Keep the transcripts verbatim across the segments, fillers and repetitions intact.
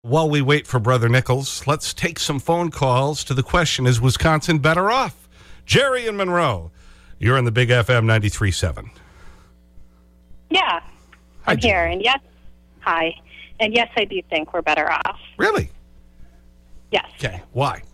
While we wait for Brother Nichols, let's take some phone calls to the question, is Wisconsin better off? Jerry in Monroe, you're in the Big F M ninety-three point seven. Yeah, Hi, I'm Jerry. here. And yes, hi. And yes, I do think we're better off. Really? Yes. Okay. Why?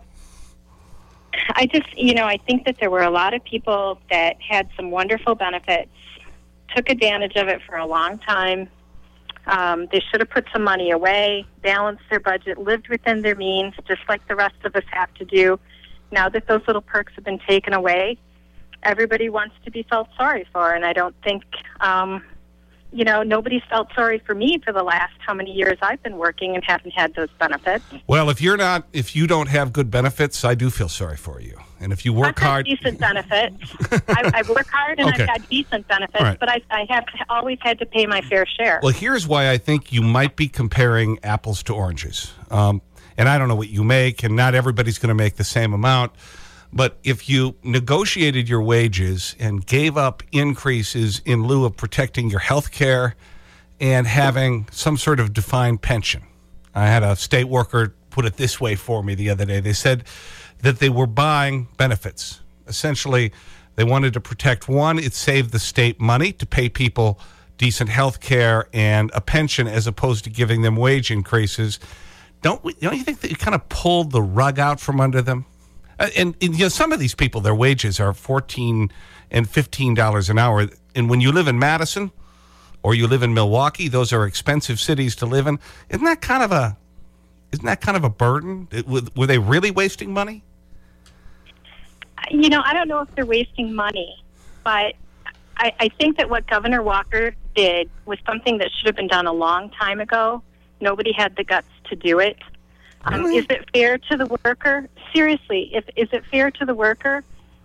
I just, you know, I think that there were a lot of people that had some wonderful benefits, took advantage of it for a long time. Um, they should have put some money away, balanced their budget, lived within their means, just like the rest of us have to do. Now that those little perks have been taken away, everybody wants to be felt sorry for. And I don't think, um, you know, nobody's felt sorry for me for the last how many years I've been working and haven't had those benefits. Well, if you're not, if you don't have good benefits, I do feel sorry for you. And if you work I've hard. Got decent benefits. I, I work hard and Okay. I've got decent benefits, Right. but I, I have always had to pay my fair share. Well, here's why I think you might be comparing apples to oranges. Um, and I don't know what you make, and not everybody's going to make the same amount. But if you negotiated your wages and gave up increases in lieu of protecting your health care and having some sort of defined pension. I had a state worker put it this way for me the other day. They said that they were buying benefits. Essentially, they wanted to protect one, it saved the state money to pay people decent health care and a pension as opposed to giving them wage increases. Don't, we, don't you think that you kind of pulled the rug out from under them? Uh, and, and you know, some of these people, their wages are fourteen and fifteen dollars an hour. And when you live in Madison or you live in Milwaukee, those are expensive cities to live in. Isn't that kind of a, isn't that kind of a burden? It, were they really wasting money? You know, I don't know if they're wasting money, but I, I think that what Governor Walker did was something that should have been done a long time ago. Nobody had the guts to do it. Um, Really? is it fair to the worker? Seriously, if, is it fair to the worker?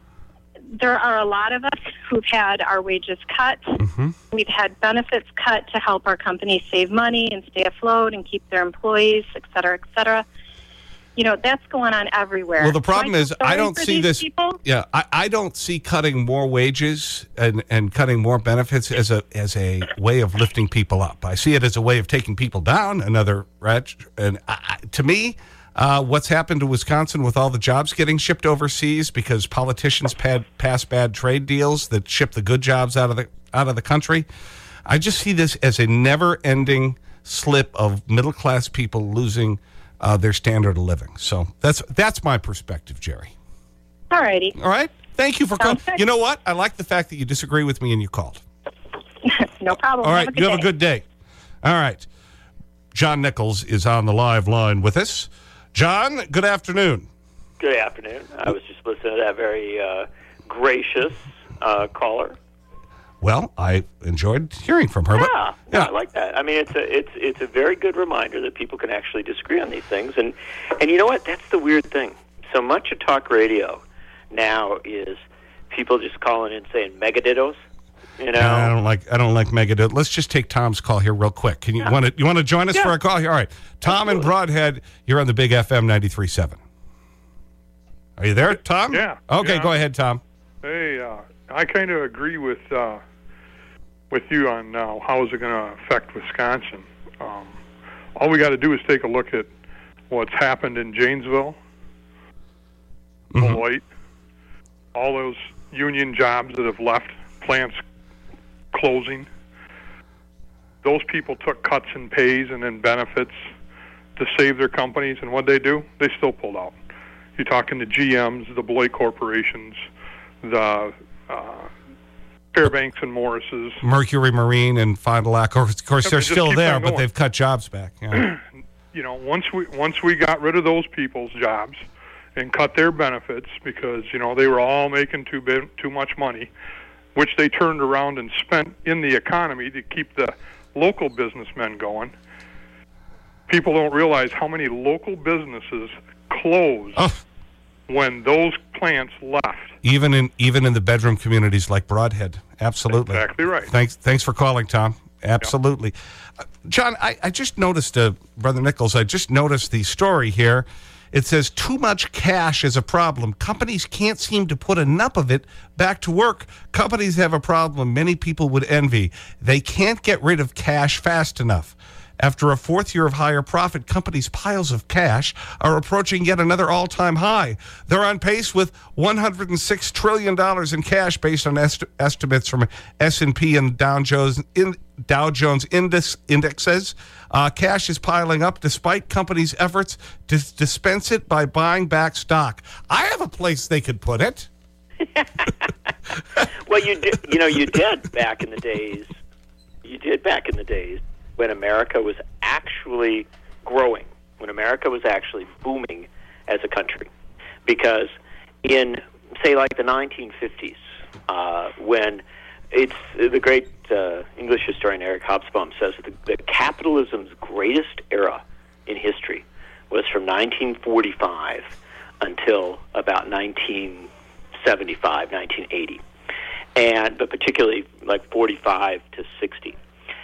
There are a lot of us who've had our wages cut. Mm-hmm. We've had benefits cut to help our companies save money and stay afloat and keep their employees, et cetera, et cetera. You know, that's going on everywhere. Well, the problem Do I feel is I sorry don't for see these this. people? Yeah, I, I don't see cutting more wages and, and cutting more benefits as a, as a way of lifting people up. I see it as a way of taking people down, another wretch. And I, I- to me, uh, what's happened to Wisconsin with all the jobs getting shipped overseas because politicians pad, pass bad trade deals that ship the good jobs out of the, out of the country, I just see this as a never-ending slip of middle-class people losing Uh, their standard of living. So that's that's my perspective, Jerry. All righty. All right? Thank you for calling. Sounds good. You know what? I like the fact that you disagree with me and you called. No problem. All right. Have a good You have day. a good day. All right. John Nichols is on the live line with us. John, good afternoon. Good afternoon. I was just listening to that very uh, gracious uh, caller. Well, I enjoyed hearing from her. Yeah, but, no, yeah. I like that. I mean, it's a it's it's a very good reminder that people can actually disagree on these things, and and you know what? That's the weird thing. So much of talk radio now is people just calling in saying megadittos. You know, I don't like I don't like Megadeth. Let's just take Tom's call here real quick. Can you want to you want to join us Yeah. for a call here? All right. Tom in Absolutely. Broadhead, you're on the Big F M ninety-three point seven. Are you there, Tom? Yeah. Okay, Yeah. go ahead, Tom. Hey, uh, I kind of agree with uh, with you on uh, how is it going to affect Wisconsin. Um, all we got to do is take a look at what's happened in Janesville, Mhm. Beloit, all those union jobs that have left, plants closing. Those people took cuts in pays and in benefits to save their companies, and what they do? They still pulled out. You're talking the G Ms, the Beloit corporations, the uh, Fairbanks and Morris's. Mercury Marine and Fond du Lac. Of course, Yeah, they're but just still keep there, on but going. they've cut jobs back. Yeah. You know, once we once we got rid of those people's jobs and cut their benefits because you know they were all making too big, too much money, which they turned around and spent in the economy to keep the local businessmen going. People don't realize how many local businesses closed Oh, when those plants left. even in even in the bedroom communities like Broadhead. Absolutely. Exactly right. Thanks thanks for calling, Tom. Absolutely. Uh, John, I, I just noticed, uh, Brother Nichols, I just noticed the story here. It says too much cash is a problem. Companies can't seem to put enough of it back to work. Companies have a problem many people would envy. They can't get rid of cash fast enough. After a fourth year of higher profit, companies' piles of cash are approaching yet another all-time high. They're on pace with one hundred six trillion dollars in cash based on est estimates from S and P and Dow Jones, in, Dow Jones index, indexes. Uh, cash is piling up despite companies' efforts to dispense it by buying back stock. I have a place they could put it. Well, you did, you know, you did back in the days. You did back in the days when America was actually growing, when America was actually booming as a country. Because in, say, like the nineteen fifties, uh, when it's the great uh, English historian Eric Hobsbawm says that, the, that capitalism's greatest era in history was from nineteen forty-five until about nineteen seventy-five, nineteen eighty, and but particularly like forty-five to sixty.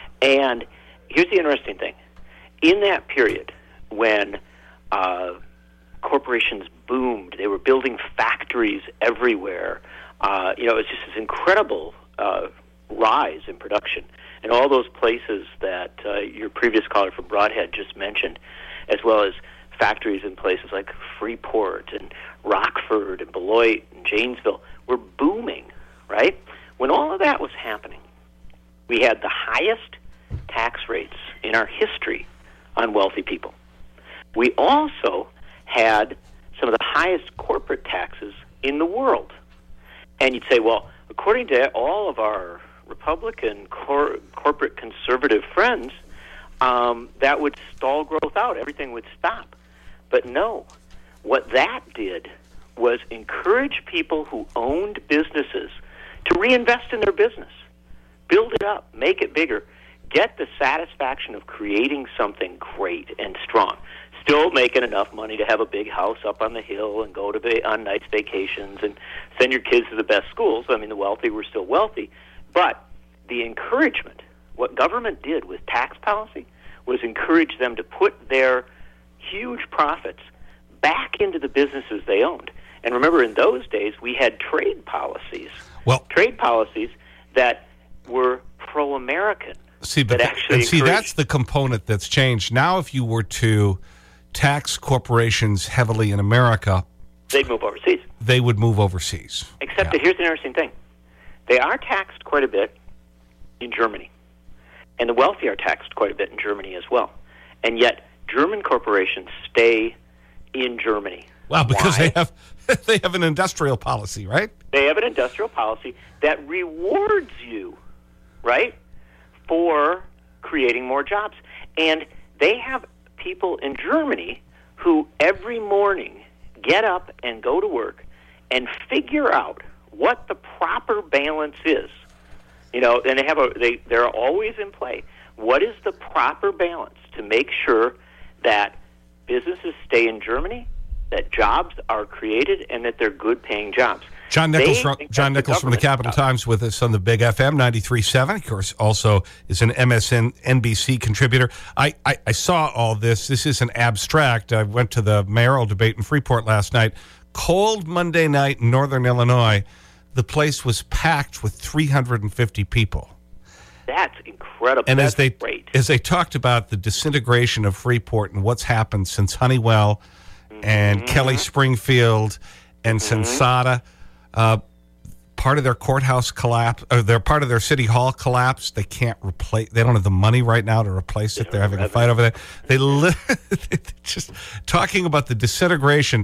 And here's the interesting thing: in that period, when uh, corporations boomed, they were building factories everywhere. Uh, you know, it was just this incredible uh, rise in production, and all those places that uh, your previous caller from Broadhead just mentioned, as well as factories in places like Freeport and Rockford and Beloit and Janesville were booming, right? When all of that was happening, we had the highest tax rates in our history on wealthy people. We also had some of the highest corporate taxes in the world. And you'd say, well, according to all of our Republican cor corporate conservative friends, um, that would stall growth out. Everything would stop. But no, what that did was encourage people who owned businesses to reinvest in their business, build it up, make it bigger, get the satisfaction of creating something great and strong, still making enough money to have a big house up on the hill and go to va on nice vacations and send your kids to the best schools. I mean, the wealthy were still wealthy, but the encouragement, what government did with tax policy was encourage them to put their huge profits back into the businesses they owned. And remember, in those days, we had trade policies, well, trade policies that were pro-American. See, but that actually and see, that's the component that's changed. Now, if you were to tax corporations heavily in America, they'd move overseas. They would move overseas. Except yeah. that here's the interesting thing. They are taxed quite a bit in Germany. And the wealthy are taxed quite a bit in Germany as well. And yet, German corporations stay in Germany. Well, because Why? they have they have an industrial policy, right? They have an industrial policy that rewards you, right, for creating more jobs. And they have people in Germany who every morning get up and go to work and figure out what the proper balance is. You know, and they have a they they're always in play. What is the proper balance to make sure that businesses stay in Germany, that jobs are created, and that they're good-paying jobs? John Nichols, from, John Nichols from the Capital job. Times with us on the Big F M ninety-three point seven. Of course, also is an M S N N B C contributor. I, I, I saw all this. This isn't abstract. I went to the mayoral debate in Freeport last night. Cold Monday night in northern Illinois. The place was packed with three hundred fifty people. That's incredible. And That's as they, great. as they talked about the disintegration of Freeport and what's happened since Honeywell mm-hmm. and Kelly Springfield and mm-hmm. Sensata, uh, part of their courthouse collapse, or they're part of their city hall collapse. They can't replace, they don't have the money right now to replace it. They're having a fight over that. They li just talking about the disintegration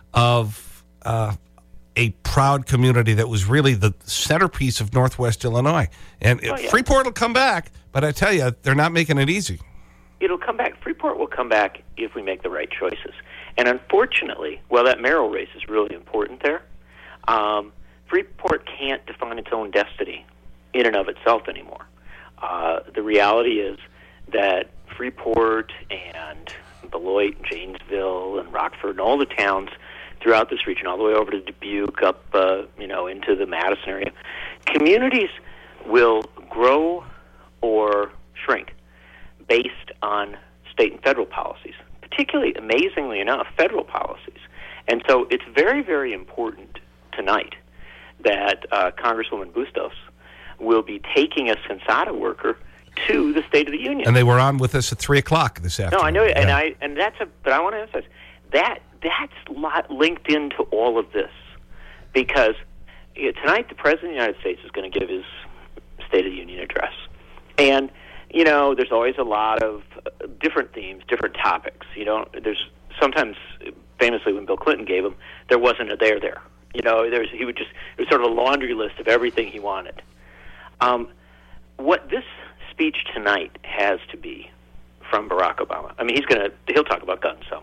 of uh, a proud community that was really the centerpiece of Northwest Illinois. And oh, yeah. Freeport will come back, but I tell you, they're not making it easy. It'll come back. Freeport will come back if we make the right choices. And unfortunately, well, that mayoral race is really important there. Um, Freeport can't define its own destiny in and of itself anymore. Uh, the reality is that Freeport and Beloit and Janesville and Rockford and all the towns throughout this region, all the way over to Dubuque, up uh, you know, into the Madison area, communities will grow or shrink based on state and federal policies, particularly, amazingly enough, federal policies. And so it's very, very important tonight that uh, Congresswoman Bustos will be taking a Sensata worker to the State of the Union. And they were on with us at three o'clock this afternoon. No, I know, yeah. and I and that's a. But I want to emphasize that that's lot linked into all of this, because you know, tonight the President of the United States is going to give his State of the Union address, and you know there's always a lot of uh, different themes, different topics. You know, there's sometimes, famously, when Bill Clinton gave him, there wasn't a there there. You know, there's he would just it was sort of a laundry list of everything he wanted. Um, what this speech tonight has to be from Barack Obama. I mean, he's going to he'll talk about guns some,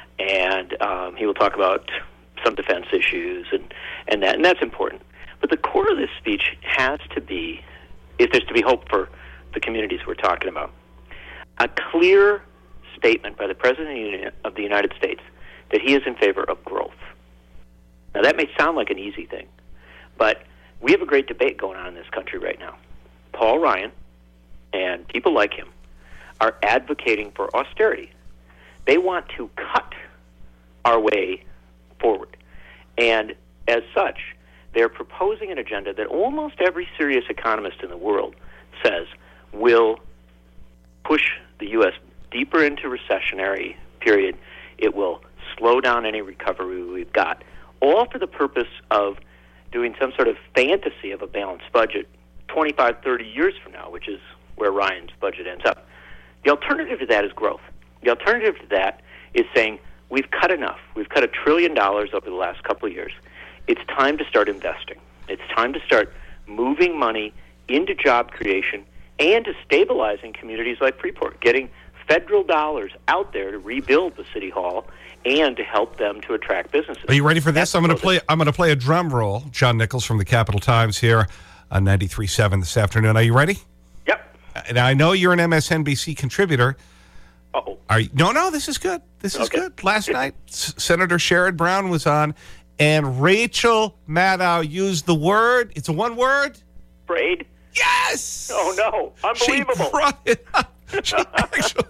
and um, he will talk about some defense issues and and that and that's important. But the core of this speech has to be, if there's to be hope for the communities we're talking about, a clear statement by the President of the United States that he is in favor of growth. Now, that may sound like an easy thing, but we have a great debate going on in this country right now. Paul Ryan and people like him are advocating for austerity. They want to cut our way forward. And as such, they're proposing an agenda that almost every serious economist in the world says will push the U S deeper into recessionary period. It will slow down any recovery we've got, all for the purpose of doing some sort of fantasy of a balanced budget twenty-five, thirty years from now, which is where Ryan's budget ends up. The alternative to that is growth. The alternative to that is saying, we've cut enough. We've cut a trillion dollars over the last couple of years. It's time to start investing. It's time to start moving money into job creation and to stabilizing communities like Freeport, getting federal dollars out there to rebuild the city hall and to help them to attract businesses. Are you ready for this? That's I'm going to play I'm going to play a drum roll. John Nichols from the Capital Times here on ninety-three point seven this afternoon. Are you ready? Yep. Now, I know you're an M S N B C contributor. Uh-oh. Are you, no, no, this is good. This is Okay. good. Last night, S Senator Sherrod Brown was on, and Rachel Maddow used the word, it's a one word. Afraid? Yes! Oh, no. Unbelievable. She brought it up. She actually,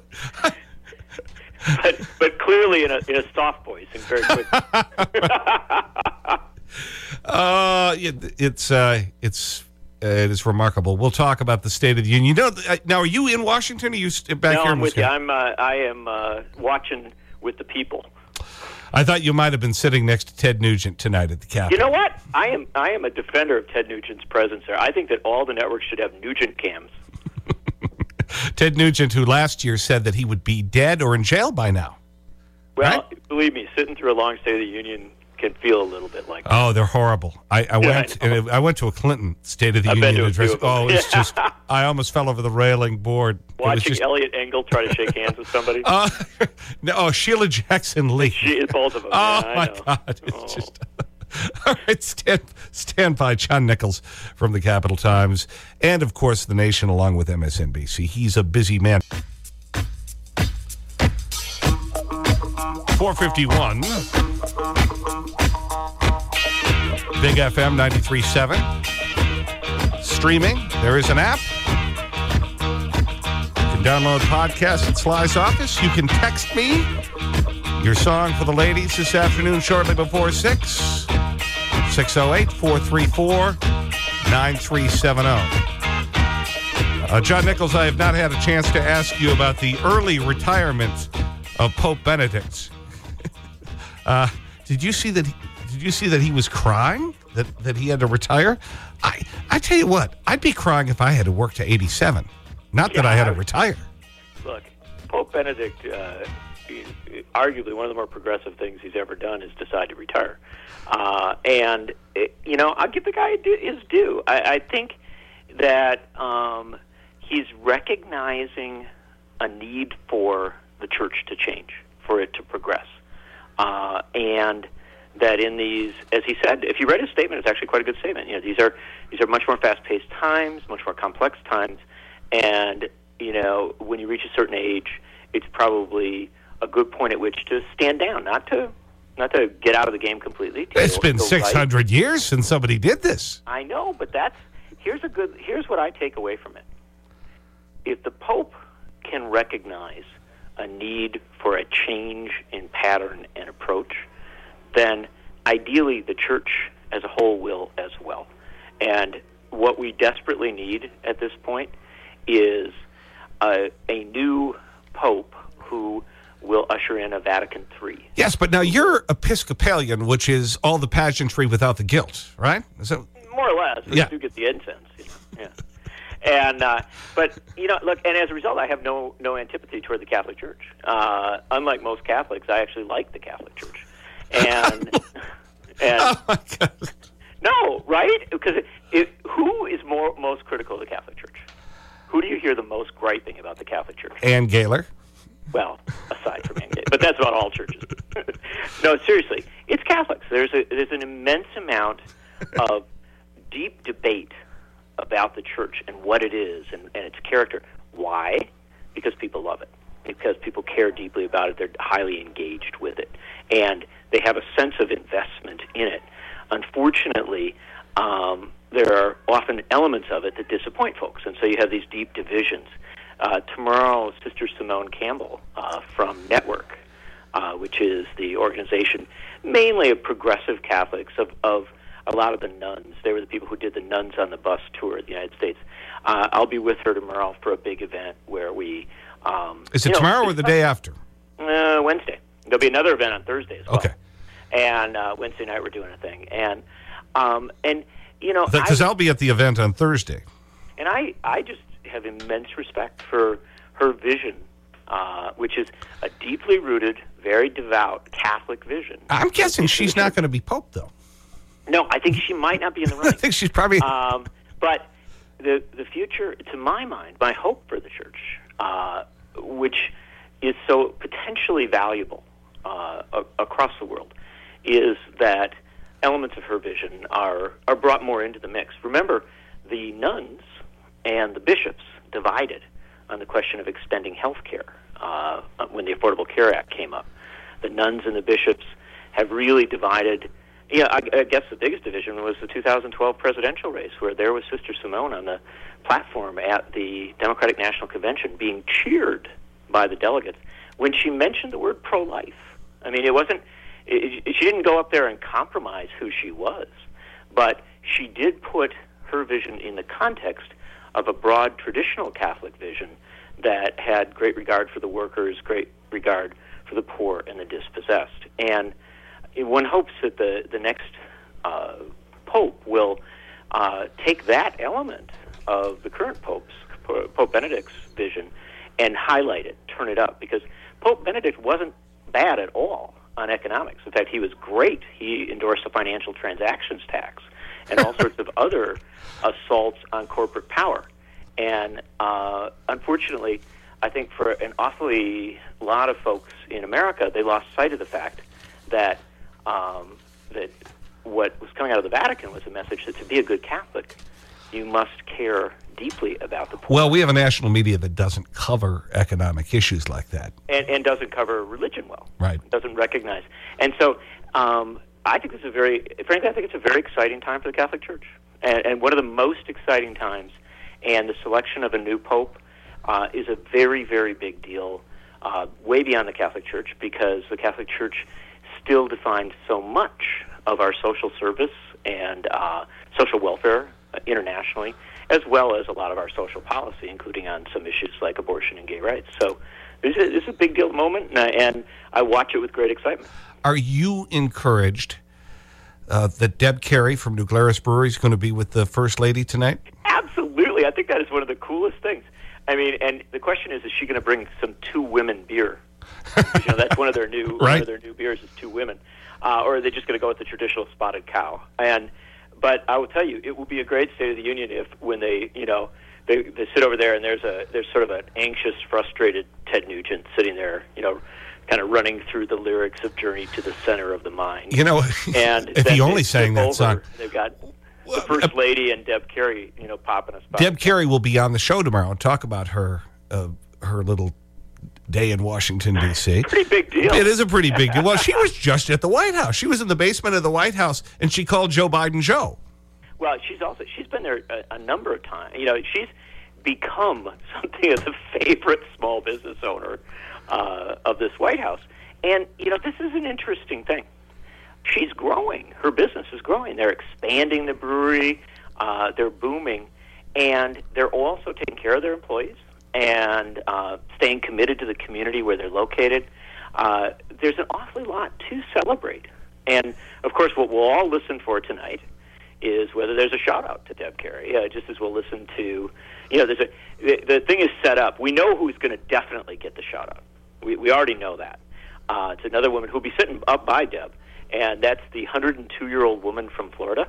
but, but clearly in a, in a soft voice and very quick. uh, it, it's, uh, it's, uh, it is remarkable. We'll talk about the State of the Union. You know, uh, now, are you in Washington or are you st back no, here? I'm in with you. Wisconsin? I'm, uh, I am uh, watching with the people. I thought you might have been sitting next to Ted Nugent tonight at the Capitol. You know what? I am I am a defender of Ted Nugent's presence there. I think that all the networks should have Nugent cams. Ted Nugent, who last year said that he would be dead or in jail by now. Well, right? believe me, sitting through a long State of the Union can feel a little bit like that. Oh, they're horrible. I, I Yeah, went I know. and I went to a Clinton State of the I've been Union to a few address. of them. Oh, it's Yeah. just, I almost fell over the railing board. It was Watching just, Elliot Engel try to shake hands with somebody. uh, no, oh, Sheila Jackson Lee. she, both of them. Oh, yeah, I my know. God. It's Oh. just. All right, stand, stand by. John Nichols from the Capital Times and, of course, The Nation along with M S N B C. He's a busy man. four fifty-one. Big F M ninety-three point seven. Streaming. There is an app. You can download podcasts at Sly's office. You can text me your song for the ladies this afternoon shortly before six. six oh eight, four three four, nine three seven oh. Uh, John Nichols, I have not had a chance to ask you about the early retirement of Pope Benedict. uh, did you see that? He, did you see that he was crying that that he had to retire? I I tell you what, I'd be crying if I had to work to eighty-seven. Not that Yeah, I had to I- retire. Look, Pope Benedict, uh, arguably one of the more progressive things he's ever done is decide to retire. Uh, and, it, you know, I'll give the guy his due. I, I think that um, he's recognizing a need for the church to change, for it to progress. Uh, and that in these, as he said, if you read his statement, it's actually quite a good statement. You know, these are these are much more fast-paced times, much more complex times, and you know, when you reach a certain age, it's probably a good point at which to stand down, not to not to get out of the game completely. to It's go- been go six hundred right. years since somebody did this. I know, but that's here's a good here's what I take away from it. If the Pope can recognize a need for a change in pattern and approach, then ideally the church as a whole will as well. And what we desperately need at this point is a, a new pope who will usher in a Vatican three. Yes, but now you're Episcopalian, which is all the pageantry without the guilt, right? Is that... More or less. We Yeah. do get the incense. You know? Yeah. And, uh, but, you know, look, and as a result, I have no, no antipathy toward the Catholic Church. Uh, unlike most Catholics, I actually like the Catholic Church. And, and Oh, my God. no, right? Because it, it, who is more most critical of the Catholic Church? Who do you hear the most griping about the Catholic Church? Ann Gaylor. Well, aside from Ann Gaylor, but that's about all churches. No, seriously, it's Catholics. There's a, there's an immense amount of deep debate about the church and what it is and, and its character. Why? Because people love it. Because people care deeply about it. They're highly engaged with it. And they have a sense of investment in it. Unfortunately, um, there are often elements of it that disappoint folks. And so you have these deep divisions. Uh, tomorrow, Sister Simone Campbell uh, from Network, uh, which is the organization mainly of progressive Catholics, of, of a lot of the nuns. They were the people who did the Nuns on the Bus tour of the United States. Uh, I'll be with her tomorrow for a big event where we... Um, Is it you know, tomorrow or the day after? Uh, Wednesday. There'll be another event on Thursday as well. Okay. And uh, Wednesday night we're doing a thing. And, um, and you know... Because I- I'll be at the event on Thursday. And I, I just have immense respect for her vision, uh, which is a deeply rooted, very devout Catholic vision. I'm guessing she's not going to be Pope, though. No, I think she might not be in the I running. think she's probably... um, but the the future, to my mind, my hope for the church, uh, which is so potentially valuable uh, a- across the world, is that elements of her vision are, are brought more into the mix. Remember, the nuns and the bishops divided on the question of extending health care uh, when the Affordable Care Act came up. The nuns and the bishops have really divided. Yeah, I, I guess the biggest division was the two thousand twelve presidential race, where there was Sister Simone on the platform at the Democratic National Convention being cheered by the delegates when she mentioned the word pro-life. I mean, it wasn't, it, it, she didn't go up there and compromise who she was, but she did put her vision in the context of a broad traditional Catholic vision that had great regard for the workers, great regard for the poor and the dispossessed. And one hopes that the, the next uh, Pope will uh, take that element of the current Pope's, Pope Benedict's vision, and highlight it, turn it up, because Pope Benedict wasn't bad at all on economics. In fact, he was great. He endorsed the financial transactions tax and all sorts of other assaults on corporate power. And uh, unfortunately, I think for an awfully lot of folks in America, they lost sight of the fact that um, that what was coming out of the Vatican was a message that to be a good Catholic, you must care deeply about the poor. Well, we have a national media that doesn't cover economic issues like that. And, and doesn't cover religion well. Right. Doesn't recognize. And so um, I think it's a very, frankly, I think it's a very exciting time for the Catholic Church. And, and one of the most exciting times. And the selection of a new pope uh, is a very, very big deal, uh, way beyond the Catholic Church, because the Catholic Church still defines so much of our social service and uh, social welfare uh, internationally, as well as a lot of our social policy, including on some issues like abortion and gay rights. So this is, this is a big deal moment, and I, and I watch it with great excitement. Are you encouraged uh, that Deb Carey from New Glarus Brewery is going to be with the First Lady tonight? Absolutely. I think that is one of the coolest things. I mean, and the question is, is she going to bring some two women beer? You know, that's one of their new right. one of their new beers is two women. Uh, or are they just going to go with the traditional spotted cow? And but I will tell you, it will be a great State of the Union if when they, you know, they they sit over there and there's a there's sort of an anxious, frustrated Ted Nugent sitting there, you know, kind of running through the lyrics of Journey to the Center of the Mind. You know, and if he only sang that over, song. They've got the First Lady and Deb Carey, you know, popping us. Deb Carey will be on the show tomorrow and talk about her uh, her little day in Washington, D C Pretty big deal. It is a pretty big deal. Well, she was just at the White House. She was in the basement of the White House, and she called Joe Biden Joe. Well, she's also she's been there a, a number of times. You know, she's become something of the favorite small business owner uh, of this White House. And you know, this is an interesting thing. She's growing. Her business is growing. They're expanding the brewery. Uh, they're booming, and they're also taking care of their employees. and uh, staying committed to the community where they're located, uh, there's an awfully lot to celebrate. And, of course, what we'll all listen for tonight is whether there's a shout-out to Deb Carey, uh, just as we'll listen to, you know, there's a, the, the thing is set up. We know who's going to definitely get the shout-out. We, we already know that. Uh, it's another woman who'll be sitting up by Deb, and that's the one hundred two-year-old woman from Florida.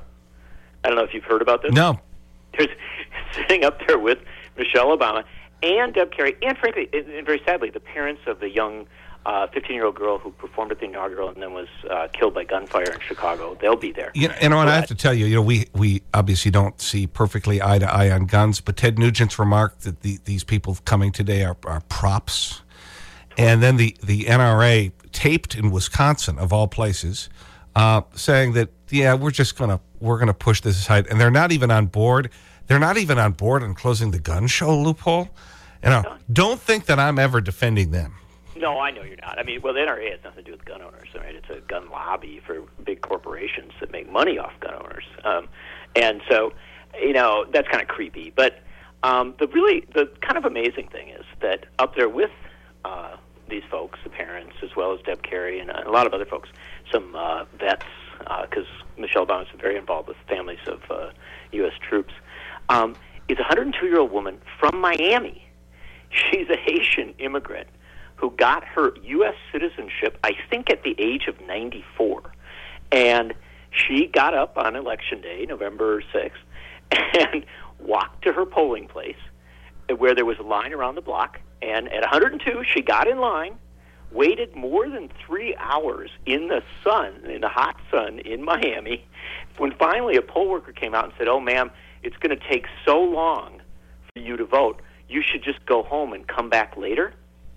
I don't know if you've heard about this. No. There's sitting up there with Michelle Obama and Deb Carey, and frankly, and, and very sadly, the parents of the young fifteen-year-old uh, girl who performed at the inaugural and then was uh, killed by gunfire in Chicago. They'll be there. You know, and I have to tell you, you know, we, we obviously don't see perfectly eye to eye on guns, but Ted Nugent's remarked that the, these people coming today are, are props. And then the, the N R A taped in Wisconsin, of all places, uh, saying that, yeah, we're just going to we're gonna push this aside. And they're not even on board. They're not even on board on closing the gun show loophole. You know, don't think that I'm ever defending them. No, I know you're not. I mean, well, the N R A has nothing to do with gun owners, right? It's a gun lobby for big corporations that make money off gun owners. Um, and so, you know, that's kind of creepy. But um, the really, the kind of amazing thing is that up there with uh, these folks, the parents, as well as Deb Carey and a lot of other folks, some uh, vets, because uh, Michelle Obama is very involved with families of uh, U S troops, um, is a one hundred two-year-old woman from Miami. She's a Haitian immigrant who got her U S citizenship, I think, at the age of ninety-four. And she got up on Election Day, November sixth, and walked to her polling place where there was a line around the block. And at one hundred two, she got in line, waited more than three hours in the sun, in the hot sun in Miami, when finally a poll worker came out and said, oh, ma'am, it's going to take so long for you to vote, you should just go home and come back later.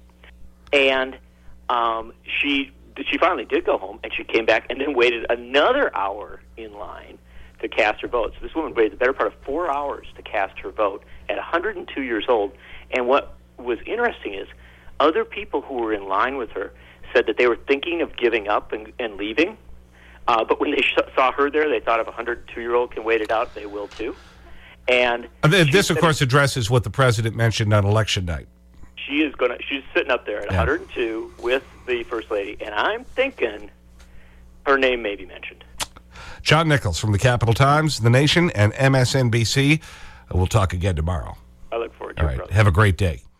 And um, she she finally did go home, and she came back and then waited another hour in line to cast her vote. So this woman waited the better part of four hours to cast her vote at one hundred two years old. And what was interesting is other people who were in line with her said that they were thinking of giving up and, and leaving. Uh, but when they sh- saw her there, they thought if a one hundred two-year-old can wait it out, they will too. And this, of course, addresses what the president mentioned on election night. She is going to. She's sitting up there at yeah. one hundred two with the First Lady, and I'm thinking her name may be mentioned. John Nichols from the Capital Times, The Nation, and M S N B C. We'll talk again tomorrow. I look forward to All it, right. brother. Have a great day.